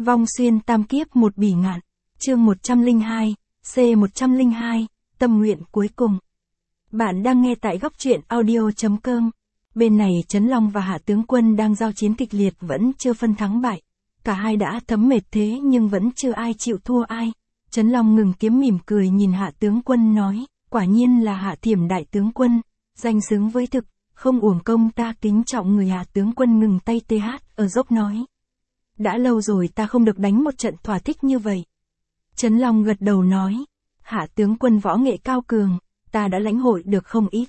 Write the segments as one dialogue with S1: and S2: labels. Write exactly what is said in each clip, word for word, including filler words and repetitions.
S1: Vong xuyên tam kiếp một bỉ ngạn. Chương một trăm lẻ hai, C một trăm lẻ hai, tâm nguyện cuối cùng. Bạn đang nghe tại góc truyện audio chấm com. Bên này Trấn Long và Hạ Tướng Quân đang giao chiến kịch liệt vẫn chưa phân thắng bại. Cả hai đã thấm mệt thế nhưng vẫn chưa ai chịu thua ai. Trấn Long ngừng kiếm mỉm cười nhìn Hạ Tướng Quân nói, quả nhiên là Hạ Thiểm đại tướng quân, danh xứng với thực, không uổng công ta kính trọng người. Hạ Tướng Quân ngừng tay tê hát ở dốc nói. Đã lâu rồi ta không được đánh một trận thỏa thích như vậy. Trấn Long gật đầu nói, Hạ Tướng Quân võ nghệ cao cường, ta đã lãnh hội được không ít.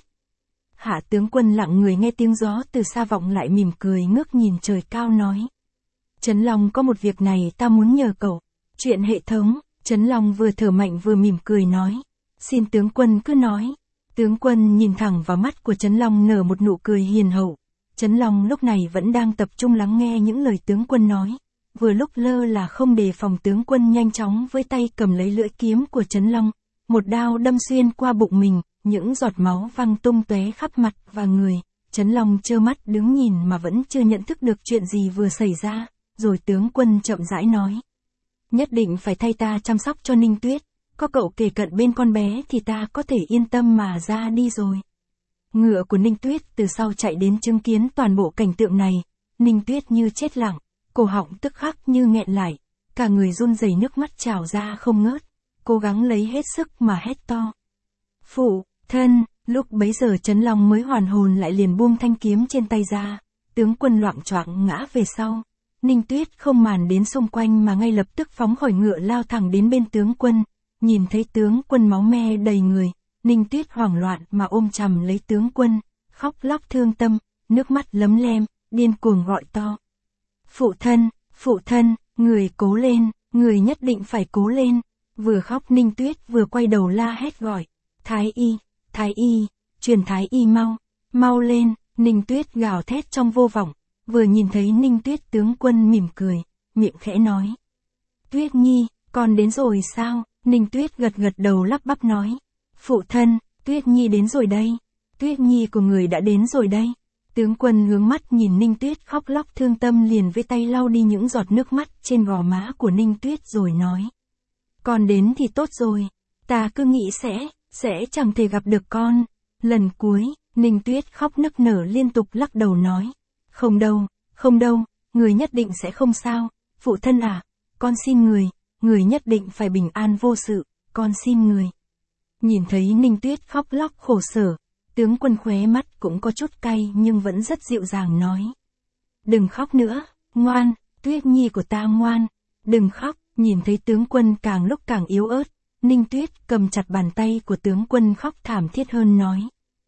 S1: Hạ Tướng Quân lặng người nghe tiếng gió từ xa vọng lại mỉm cười ngước nhìn trời cao nói. Trấn Long có một việc này ta muốn nhờ cậu. Chuyện hệ thống, Trấn Long vừa thở mạnh vừa mỉm cười nói. Xin tướng quân cứ nói. Tướng quân nhìn thẳng vào mắt của Trấn Long nở một nụ cười hiền hậu. Trấn Long lúc này vẫn đang tập trung lắng nghe những lời tướng quân nói. Vừa lúc lơ là không đề phòng, tướng quân nhanh chóng với tay cầm lấy lưỡi kiếm của Trấn Long. Một đao đâm xuyên qua bụng mình, những giọt máu văng tung tóe khắp mặt và người. Trấn Long trơ mắt đứng nhìn mà vẫn chưa nhận thức được chuyện gì vừa xảy ra. Rồi tướng quân chậm rãi nói. Nhất định phải thay ta chăm sóc cho Ninh Tuyết. Có cậu kề cận bên con bé thì ta có thể yên tâm mà ra đi rồi. Ngựa của Ninh Tuyết từ sau chạy đến chứng kiến toàn bộ cảnh tượng này. Ninh Tuyết như chết lặng, cổ họng tức khắc như nghẹn lại. Cả người run rẩy, nước mắt trào ra không ngớt. Cố gắng lấy hết sức mà hét to. Phụ, thân, lúc bấy giờ Trấn Long mới hoàn hồn lại liền buông thanh kiếm trên tay ra. Tướng quân loạng choạng ngã về sau. Ninh Tuyết không màn đến xung quanh mà ngay lập tức phóng khỏi ngựa lao thẳng đến bên tướng quân. Nhìn thấy tướng quân máu me đầy người, Ninh Tuyết hoảng loạn mà ôm chầm lấy tướng quân, khóc lóc thương tâm, nước mắt lấm lem, điên cuồng gọi to. Phụ thân, phụ thân, người cố lên, người nhất định phải cố lên. Vừa khóc Ninh Tuyết vừa quay đầu la hét gọi. Thái y, thái y, truyền thái y mau, mau lên. Ninh Tuyết gào thét trong vô vọng. Vừa nhìn thấy Ninh Tuyết, tướng quân mỉm cười, miệng khẽ nói. Tuyết Nhi, con đến rồi sao? Ninh Tuyết gật gật đầu lắp bắp nói. Phụ thân, Tuyết Nhi đến rồi đây. Tuyết Nhi của người đã đến rồi đây. Tướng quân hướng mắt nhìn Ninh Tuyết khóc lóc thương tâm liền với tay lau đi những giọt nước mắt trên gò má của Ninh Tuyết rồi nói. Con đến thì tốt rồi. Ta cứ nghĩ sẽ, sẽ chẳng thể gặp được con. Lần cuối, Ninh Tuyết khóc nức nở liên tục lắc đầu nói. Không đâu, không đâu, người nhất định sẽ không sao. Phụ thân à, con xin người, người nhất định phải bình an vô sự, con xin người. Nhìn thấy Ninh Tuyết khóc lóc khổ sở, tướng quân khóe mắt cũng có chút cay nhưng vẫn rất dịu dàng nói. Đừng khóc nữa, ngoan, Tuyết Nhi của ta ngoan, đừng khóc. Nhìn thấy tướng quân càng lúc càng yếu ớt, Ninh Tuyết cầm chặt bàn tay của tướng quân khóc thảm thiết hơn nói.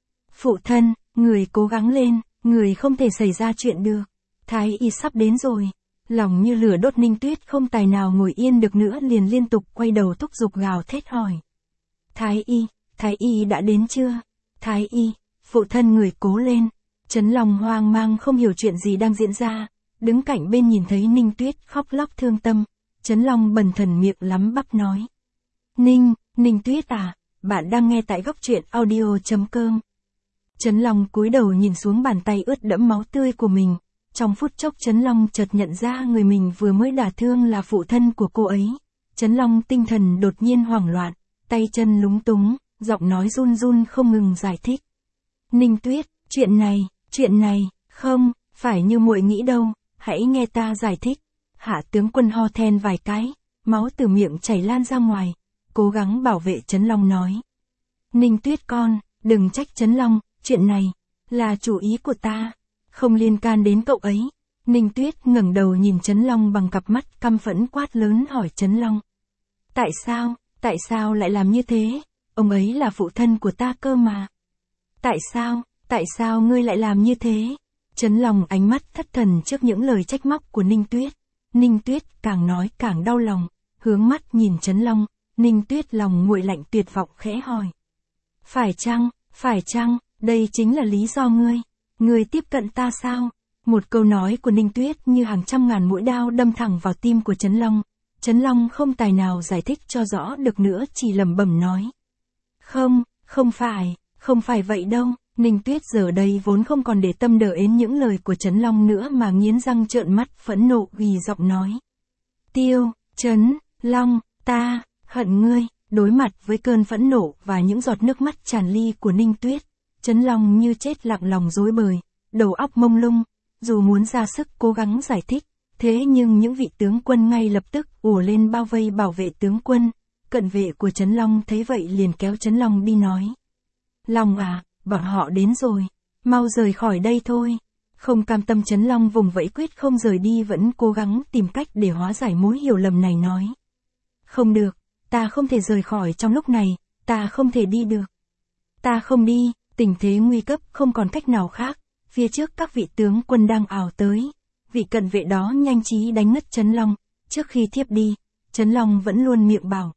S1: Phụ thân, người cố gắng lên, người không thể xảy ra chuyện được. Thái y sắp đến rồi. Lòng như lửa đốt, Ninh Tuyết không tài nào ngồi yên được nữa liền liên tục quay đầu thúc giục gào thét hỏi. Thái y, thái y đã đến chưa? Thái y, phụ thân người cố lên. Trấn Long hoang mang không hiểu chuyện gì đang diễn ra, đứng cạnh bên nhìn thấy Ninh Tuyết khóc lóc thương tâm. Trấn Long bần thần miệng lắm bắp nói. Ninh, Ninh Tuyết à, bạn đang nghe tại góc truyện audio chấm com. Trấn Long cúi đầu nhìn xuống bàn tay ướt đẫm máu tươi của mình. Trong phút chốc Trấn Long chợt nhận ra người mình vừa mới đả thương là phụ thân của cô ấy. Trấn Long tinh thần đột nhiên hoảng loạn, tay chân lúng túng, giọng nói run run không ngừng giải thích. Ninh Tuyết, chuyện này, chuyện này, không, phải như muội nghĩ đâu, hãy nghe ta giải thích. Hạ tướng quân ho then vài cái, máu từ miệng chảy lan ra ngoài, cố gắng bảo vệ Trấn Long nói. Ninh Tuyết con, đừng trách Trấn Long, chuyện này, là chủ ý của ta, không liên can đến cậu ấy. Ninh Tuyết ngẩng đầu nhìn Trấn Long bằng cặp mắt căm phẫn quát lớn hỏi Trấn Long. Tại sao, tại sao lại làm như thế? Ông ấy là phụ thân của ta cơ mà. Tại sao, tại sao ngươi lại làm như thế? Trấn Long ánh mắt thất thần trước những lời trách móc của Ninh Tuyết. Ninh Tuyết càng nói càng đau lòng, hướng mắt nhìn Trấn Long, Ninh Tuyết lòng nguội lạnh tuyệt vọng khẽ hỏi. Phải chăng, phải chăng, đây chính là lý do ngươi, ngươi tiếp cận ta sao? Một câu nói của Ninh Tuyết như hàng trăm ngàn mũi đao đâm thẳng vào tim của Trấn Long. Trấn Long không tài nào giải thích cho rõ được nữa, chỉ lẩm bẩm nói. Không, không phải, không phải vậy đâu. Ninh Tuyết giờ đây vốn không còn để tâm đờ đến những lời của Trấn Long nữa mà nghiến răng trợn mắt phẫn nộ gì giọng nói. Tiêu, Trấn, Long, ta, hận ngươi. Đối mặt với cơn phẫn nộ và những giọt nước mắt tràn ly của Ninh Tuyết, Trấn Long như chết lặng lòng rối bời, đầu óc mông lung, dù muốn ra sức cố gắng giải thích, thế nhưng những vị tướng quân ngay lập tức ùa lên bao vây bảo vệ tướng quân. Cận vệ của Trấn Long thấy vậy liền kéo Trấn Long đi nói: Long à, bọn họ đến rồi, mau rời khỏi đây thôi. Không cam tâm, Trấn Long vùng vẫy quyết không rời đi, vẫn cố gắng tìm cách để hóa giải mối hiểu lầm này, nói: Không được, ta không thể rời khỏi trong lúc này, ta không thể đi được. Ta không đi. Tình thế nguy cấp, không còn cách nào khác. Phía trước các vị tướng quân đang ảo tới. Vị cận vệ đó nhanh trí đánh ngất Trấn Long. Trước khi thiếp đi, Trấn Long vẫn luôn miệng bảo: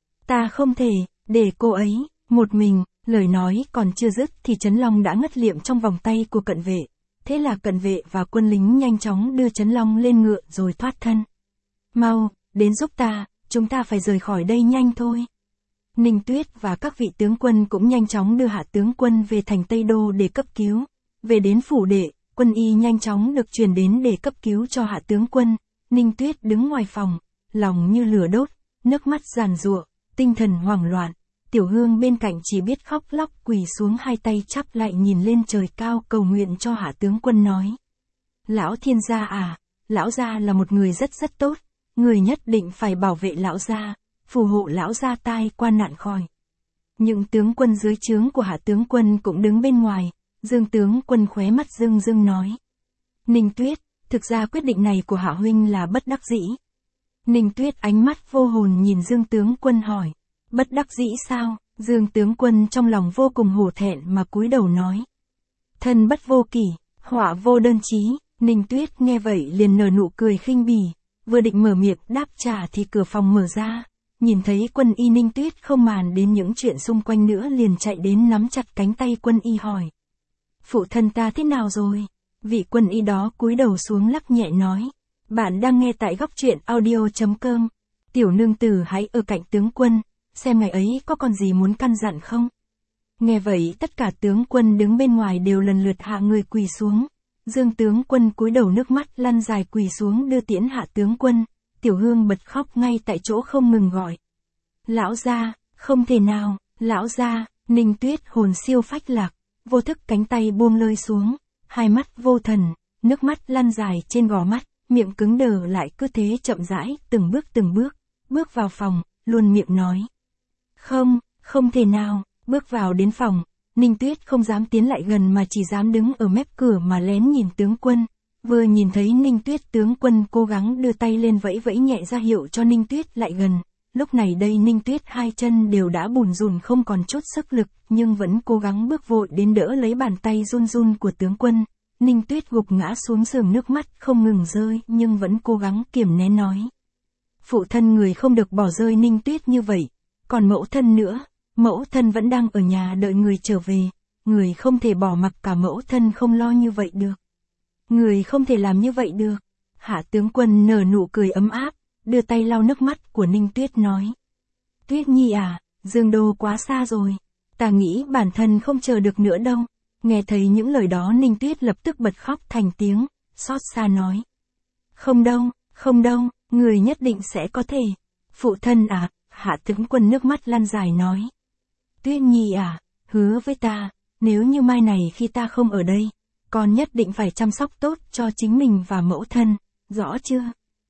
S1: Ta không thể, để cô ấy, một mình. Lời nói còn chưa dứt thì Trấn Long đã ngất liệm trong vòng tay của cận vệ. Thế là cận vệ và quân lính nhanh chóng đưa Trấn Long lên ngựa rồi thoát thân. Mau, đến giúp ta, chúng ta phải rời khỏi đây nhanh thôi. Ninh Tuyết và các vị tướng quân cũng nhanh chóng đưa hạ tướng quân về thành Tây Đô để cấp cứu. Về đến phủ đệ, quân y nhanh chóng được truyền đến để cấp cứu cho hạ tướng quân. Ninh Tuyết đứng ngoài phòng, lòng như lửa đốt, nước mắt giàn giụa, tinh thần hoảng loạn. Tiểu Hương bên cạnh chỉ biết khóc lóc quỳ xuống hai tay chắp lại nhìn lên trời cao cầu nguyện cho hạ tướng quân, nói: Lão thiên gia à, lão gia là một người rất rất tốt, người nhất định phải bảo vệ lão gia, phù hộ lão gia tai qua nạn khỏi. Những tướng quân dưới trướng của hạ tướng quân cũng đứng bên ngoài. Dương tướng quân khóe mắt rưng rưng nói: Ninh Tuyết, thực ra quyết định này của hạ huynh là bất đắc dĩ. Ninh Tuyết ánh mắt vô hồn nhìn Dương tướng quân hỏi: Bất đắc dĩ sao? Dương tướng quân trong lòng vô cùng hổ thẹn mà cúi đầu nói: Thân bất vô kỷ, họa vô đơn chí. Ninh Tuyết nghe vậy liền nở nụ cười khinh bỉ, vừa định mở miệng đáp trả thì cửa phòng mở ra. Nhìn thấy quân y, Ninh Tuyết không màng đến những chuyện xung quanh nữa liền chạy đến nắm chặt cánh tay quân y hỏi: Phụ thân ta thế nào rồi? Vị quân y đó cúi đầu xuống lắc nhẹ nói: Bạn đang nghe tại góc truyện audio chấm com. Tiểu nương tử hãy ở cạnh tướng quân, xem ngày ấy có còn gì muốn căn dặn không? Nghe vậy tất cả tướng quân đứng bên ngoài đều lần lượt hạ người quỳ xuống. Dương tướng quân cúi đầu nước mắt lăn dài quỳ xuống đưa tiễn hạ tướng quân. Tiểu Hương bật khóc ngay tại chỗ không ngừng gọi: Lão gia, không thể nào, lão gia. Ninh Tuyết hồn siêu phách lạc, vô thức cánh tay buông lơi xuống, hai mắt vô thần, nước mắt lăn dài trên gò mắt, miệng cứng đờ lại cứ thế chậm rãi, từng bước từng bước, bước vào phòng, luôn miệng nói: Không, không thể nào. Bước vào đến phòng, Ninh Tuyết không dám tiến lại gần mà chỉ dám đứng ở mép cửa mà lén nhìn tướng quân. Vừa nhìn thấy Ninh Tuyết, tướng quân cố gắng đưa tay lên vẫy vẫy nhẹ ra hiệu cho Ninh Tuyết lại gần. Lúc này đây Ninh Tuyết hai chân đều đã bùn rùn không còn chút sức lực, nhưng vẫn cố gắng bước vội đến đỡ lấy bàn tay run run của tướng quân. Ninh Tuyết gục ngã xuống giường, nước mắt không ngừng rơi nhưng vẫn cố gắng kiềm nén nói: Phụ thân người không được bỏ rơi Ninh Tuyết như vậy. Còn mẫu thân nữa, mẫu thân vẫn đang ở nhà đợi người trở về. Người không thể bỏ mặc cả mẫu thân không lo như vậy được. Người không thể làm như vậy được. Hạ tướng quân nở nụ cười ấm áp, đưa tay lau nước mắt của Ninh Tuyết nói: Tuyết nhi à, Dương Đô quá xa rồi. Ta nghĩ bản thân không chờ được nữa đâu. Nghe thấy những lời đó Ninh Tuyết lập tức bật khóc thành tiếng, xót xa nói: Không đâu, không đâu, người nhất định sẽ có thể. Phụ thân à, hạ tướng quân nước mắt lăn dài nói: Tuyết nhi à, hứa với ta, nếu như mai này khi ta không ở đây, con nhất định phải chăm sóc tốt cho chính mình và mẫu thân, rõ chưa?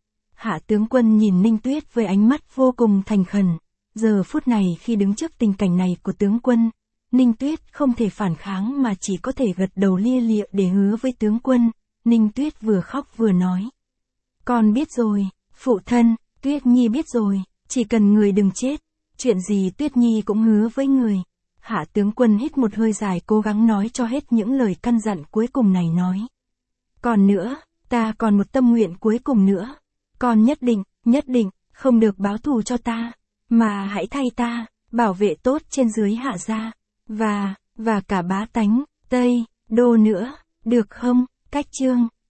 S1: Hạ tướng quân nhìn Ninh Tuyết với ánh mắt vô cùng thành khẩn. Giờ phút này khi đứng trước tình cảnh này của tướng quân, Ninh Tuyết không thể phản kháng mà chỉ có thể gật đầu lia lịa để hứa với tướng quân. Ninh Tuyết vừa khóc vừa nói: Con biết rồi, phụ thân, Tuyết nhi biết rồi, chỉ cần người đừng chết, chuyện gì Tuyết nhi cũng hứa với người. Hạ tướng quân hít một hơi dài cố gắng nói cho hết những lời căn dặn cuối cùng này, nói: Còn nữa, ta còn một tâm nguyện cuối cùng nữa. Con nhất định, nhất định, không được báo thù cho ta, mà hãy thay ta, bảo vệ tốt trên dưới hạ gia, và, và cả bá tánh, Tây, Đô nữa, được không? Cách chương.